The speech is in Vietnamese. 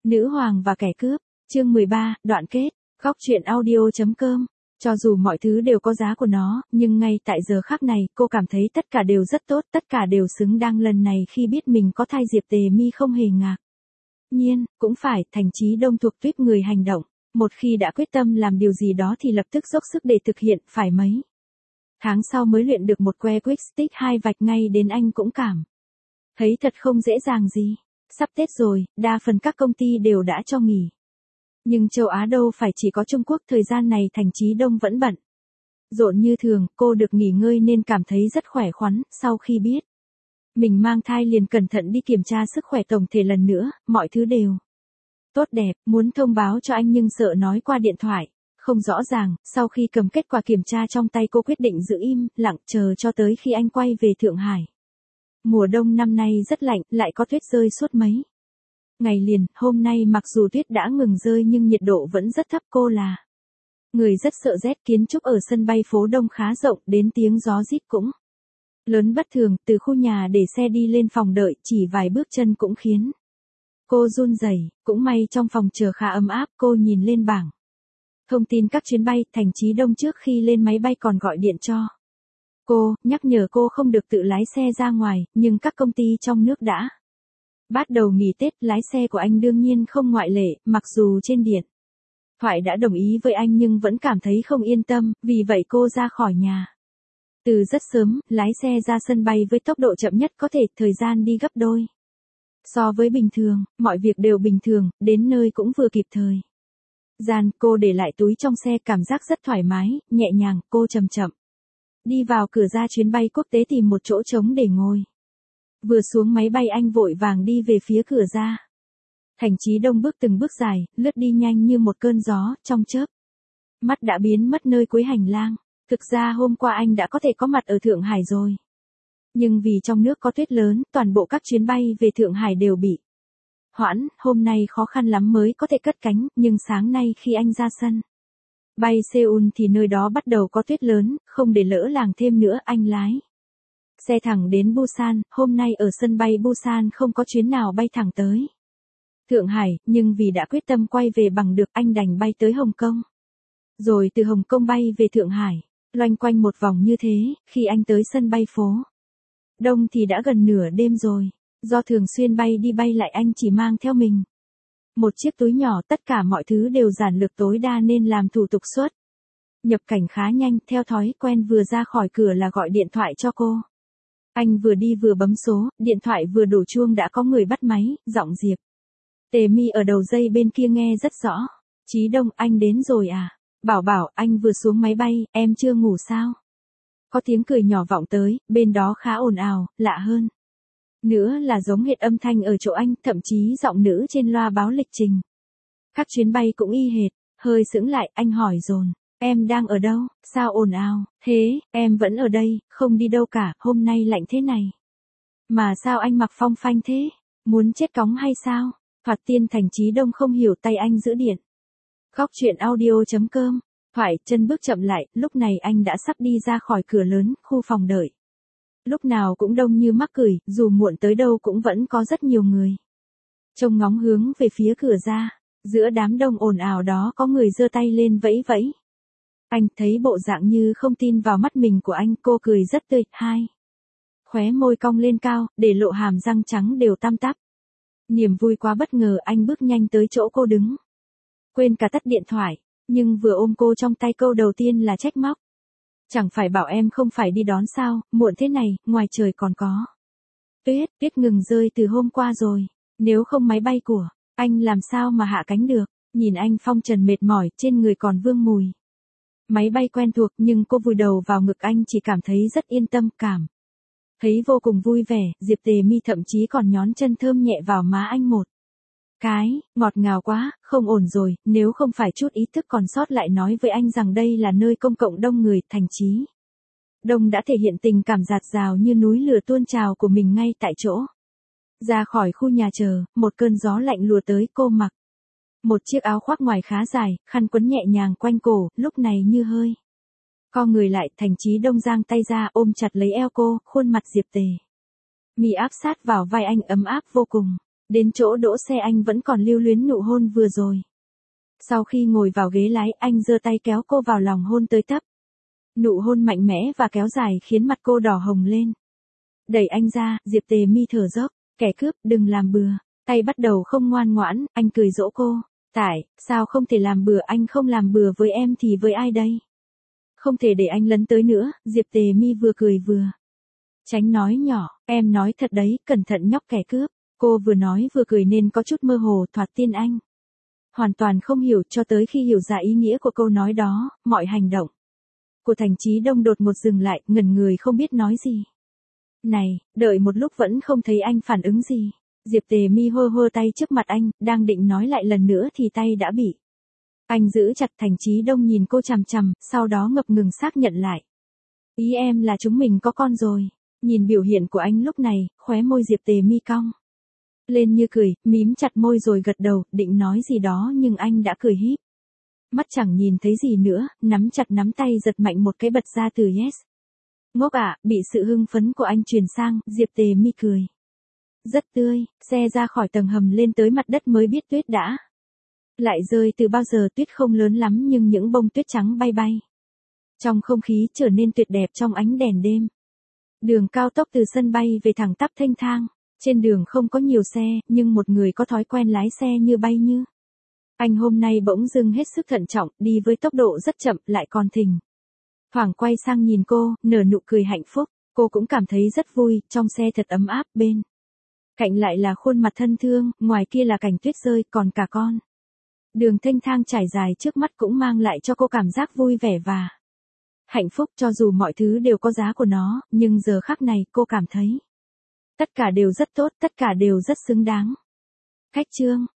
Nữ hoàng và kẻ cướp, chương 13, đoạn kết, góc truyện audio.com. Cho dù mọi thứ đều có giá của nó, nhưng ngay tại giờ khắc này, cô cảm thấy tất cả đều rất tốt, tất cả đều xứng đáng. Lần này khi biết mình có thai, Diệp Tề Mi không hề ngạc nhiên, cũng phải, Thành Chí Đông thuộc tuýp người hành động. Một khi đã quyết tâm làm điều gì đó thì lập tức dốc sức để thực hiện, phải mấy tháng sau mới luyện được một que quick stick 2 vạch, ngay đến anh cũng cảm thấy thật không dễ dàng gì. Sắp Tết rồi, đa phần các công ty đều đã cho nghỉ. Nhưng châu Á đâu phải chỉ có Trung Quốc, thời gian này Thành Chí Đông vẫn bận rộn như thường. Cô được nghỉ ngơi nên cảm thấy rất khỏe khoắn. Sau khi biết mình mang thai liền cẩn thận đi kiểm tra sức khỏe tổng thể lần nữa, mọi thứ đều tốt đẹp, muốn thông báo cho anh nhưng sợ nói qua điện thoại không rõ ràng. Sau khi cầm kết quả kiểm tra trong tay, cô quyết định giữ im lặng chờ cho tới khi anh quay về Thượng Hải. Mùa đông năm nay rất lạnh, lại có tuyết rơi suốt mấy ngày liền. Hôm nay mặc dù tuyết đã ngừng rơi nhưng nhiệt độ vẫn rất thấp. Cô là người rất sợ rét. Kiến trúc ở sân bay phố Đông khá rộng, đến tiếng gió rít cũng lớn bất thường. Từ khu nhà để xe đi lên phòng đợi, chỉ vài bước chân cũng khiến cô run rẩy. Cũng may trong phòng chờ khá ấm áp. Cô nhìn lên bảng thông tin các chuyến bay. Thành Chí Đông trước khi lên máy bay còn gọi điện cho cô, nhắc nhở cô không được tự lái xe ra ngoài, nhưng các công ty trong nước đã bắt đầu nghỉ Tết. Lái xe của anh đương nhiên không ngoại lệ, mặc dù trên điện thoại đã đồng ý với anh nhưng vẫn cảm thấy không yên tâm, vì vậy cô ra khỏi nhà từ rất sớm, lái xe ra sân bay với tốc độ chậm nhất có thể, thời gian đi gấp đôi so với bình thường. Mọi việc đều bình thường, đến nơi cũng vừa kịp thời gian. Cô để lại túi trong xe, cảm giác rất thoải mái, nhẹ nhàng. Cô chậm chậm đi vào cửa ra chuyến bay quốc tế, tìm một chỗ trống để ngồi. Vừa xuống máy bay anh vội vàng đi về phía cửa ra. Thành Chí Đông bước từng bước dài, lướt đi nhanh như một cơn gió, trong chớp mắt đã biến mất nơi cuối hành lang. Thực ra hôm qua anh đã có thể có mặt ở Thượng Hải rồi. Nhưng vì trong nước có tuyết lớn, toàn bộ các chuyến bay về Thượng Hải đều bị hoãn. Hôm nay khó khăn lắm mới có thể cất cánh, nhưng sáng nay khi anh ra sân bay Seoul thì nơi đó bắt đầu có tuyết lớn. Không để lỡ làng thêm nữa, anh lái xe thẳng đến Busan. Hôm nay ở sân bay Busan không có chuyến nào bay thẳng tới Thượng Hải, nhưng vì đã quyết tâm quay về bằng được, anh đành bay tới Hồng Kông. Rồi từ Hồng Kông bay về Thượng Hải. Loanh quanh một vòng như thế, khi anh tới sân bay phố Đông thì đã gần nửa đêm rồi. Do thường xuyên bay đi bay lại, anh chỉ mang theo mình một chiếc túi nhỏ. Tất cả mọi thứ đều giản lược tối đa nên làm thủ tục xuất nhập cảnh khá nhanh. Theo thói quen vừa ra khỏi cửa là gọi điện thoại cho cô. Anh vừa đi vừa bấm số, điện thoại vừa đổ chuông đã có người bắt máy, giọng Diệp Tề Mi ở đầu dây bên kia nghe rất rõ. Chí Đông, anh đến rồi à? Bảo, anh vừa xuống máy bay, em chưa ngủ sao? Có tiếng cười nhỏ vọng tới, bên đó khá ồn ào, lạ hơn nữa là giống hệt âm thanh ở chỗ anh, thậm chí giọng nữ trên loa báo lịch trình các chuyến bay cũng y hệt. Hơi sững lại, anh hỏi dồn, em đang ở đâu, sao ồn ào thế? Em vẫn ở đây, không đi đâu cả. Hôm nay lạnh thế này mà sao anh mặc phong phanh thế? Muốn chết cóng hay sao? Thoạt tiên Thành Chí Đông không hiểu, tay anh giữ điện. Góc truyện audio.com. Thoại, chân bước chậm lại. Lúc này anh đã sắp đi ra khỏi cửa lớn. Khu phòng đợi lúc nào cũng đông như mắc cười, dù muộn tới đâu cũng vẫn có rất nhiều người trông ngóng hướng về phía cửa ra. Giữa đám đông ồn ào đó có người giơ tay lên vẫy vẫy. Anh thấy bộ dạng như không tin vào mắt mình của anh. Cô cười rất tươi, khóe môi cong lên cao, để lộ hàm răng trắng đều tăm tắp. Niềm vui quá bất ngờ, anh bước nhanh tới chỗ cô đứng. Quên cả tắt điện thoại, nhưng vừa ôm cô trong tay, câu đầu tiên là trách móc. Chẳng phải bảo em không phải đi đón sao, muộn thế này, ngoài trời còn có tuyết ngừng rơi từ hôm qua rồi. Nếu không máy bay của anh làm sao mà hạ cánh được? Nhìn anh phong trần mệt mỏi, trên người còn vương mùi máy bay quen thuộc, nhưng cô vùi đầu vào ngực anh, chỉ cảm thấy rất yên tâm, cảm thấy vô cùng vui vẻ. Diệp Tề Mi thậm chí còn nhón chân thơm nhẹ vào má anh một cái, ngọt ngào quá. Không ổn rồi, nếu không phải chút ý thức còn sót lại nói với anh rằng đây là nơi công cộng đông người, Thành Chí Đông đã thể hiện tình cảm dạt dào như núi lửa tuôn trào của mình ngay tại chỗ. Ra khỏi khu nhà chờ, một cơn gió lạnh lùa tới. Cô mặc một chiếc áo khoác ngoài khá dài, khăn quấn nhẹ nhàng quanh cổ, lúc này như hơi co người lại. Thành Chí Đông giang tay ra, ôm chặt lấy eo cô, khuôn mặt Diệp Tề Mi áp sát vào vai anh, ấm áp vô cùng. Đến chỗ đỗ xe anh vẫn còn lưu luyến nụ hôn vừa rồi. Sau khi ngồi vào ghế lái, anh giơ tay kéo cô vào lòng hôn tới tấp. Nụ hôn mạnh mẽ và kéo dài khiến mặt cô đỏ hồng lên. Đẩy anh ra, Diệp Tề Mi thở dốc, kẻ cướp, đừng làm bừa. Tay bắt đầu không ngoan ngoãn, anh cười dỗ cô. Sao không thể làm bừa, anh không làm bừa với em thì với ai đây? Không thể để anh lấn tới nữa, Diệp Tề Mi vừa cười vừa tránh nói nhỏ, em nói thật đấy, cẩn thận nhóc kẻ cướp. Cô vừa nói vừa cười nên có chút mơ hồ, thoạt tiên anh hoàn toàn không hiểu, cho tới khi hiểu ra ý nghĩa của câu nói đó, mọi hành động của Thành Chí Đông đột ngột dừng lại, ngẩn người không biết nói gì. Này, đợi một lúc vẫn không thấy anh phản ứng gì. Diệp Tề Mi hơ hơ tay trước mặt anh, đang định nói lại lần nữa thì tay đã bị anh giữ chặt. Thành Chí Đông nhìn cô chằm chằm, sau đó ngập ngừng xác nhận lại. Ý em là chúng mình có con rồi. Nhìn biểu hiện của anh lúc này, khóe môi Diệp Tề Mi cong lên như cười, mím chặt môi rồi gật đầu, định nói gì đó nhưng anh đã cười híp mắt chẳng nhìn thấy gì nữa, nắm chặt nắm tay giật mạnh một cái bật ra từ yes. Ngốc ạ, bị sự hưng phấn của anh truyền sang, Diệp Tề Mi cười rất tươi, xe ra khỏi tầng hầm lên tới mặt đất mới biết tuyết đã lại rơi từ bao giờ. Tuyết không lớn lắm nhưng những bông tuyết trắng bay bay trong không khí trở nên tuyệt đẹp trong ánh đèn đêm. Đường cao tốc từ sân bay về thẳng tắp thênh thang. Trên đường không có nhiều xe, nhưng một người có thói quen lái xe như bay như. Anh hôm nay bỗng dưng hết sức thận trọng, đi với tốc độ rất chậm, lại còn thỉnh thoảng quay sang nhìn cô, nở nụ cười hạnh phúc. Cô cũng cảm thấy rất vui, trong xe thật ấm áp, bên cạnh lại là khuôn mặt thân thương, ngoài kia là cảnh tuyết rơi, còn cả con đường thênh thang trải dài trước mắt cũng mang lại cho cô cảm giác vui vẻ và hạnh phúc. Cho dù mọi thứ đều có giá của nó, nhưng giờ khắc này cô cảm thấy tất cả đều rất tốt, tất cả đều rất xứng đáng. Khách chương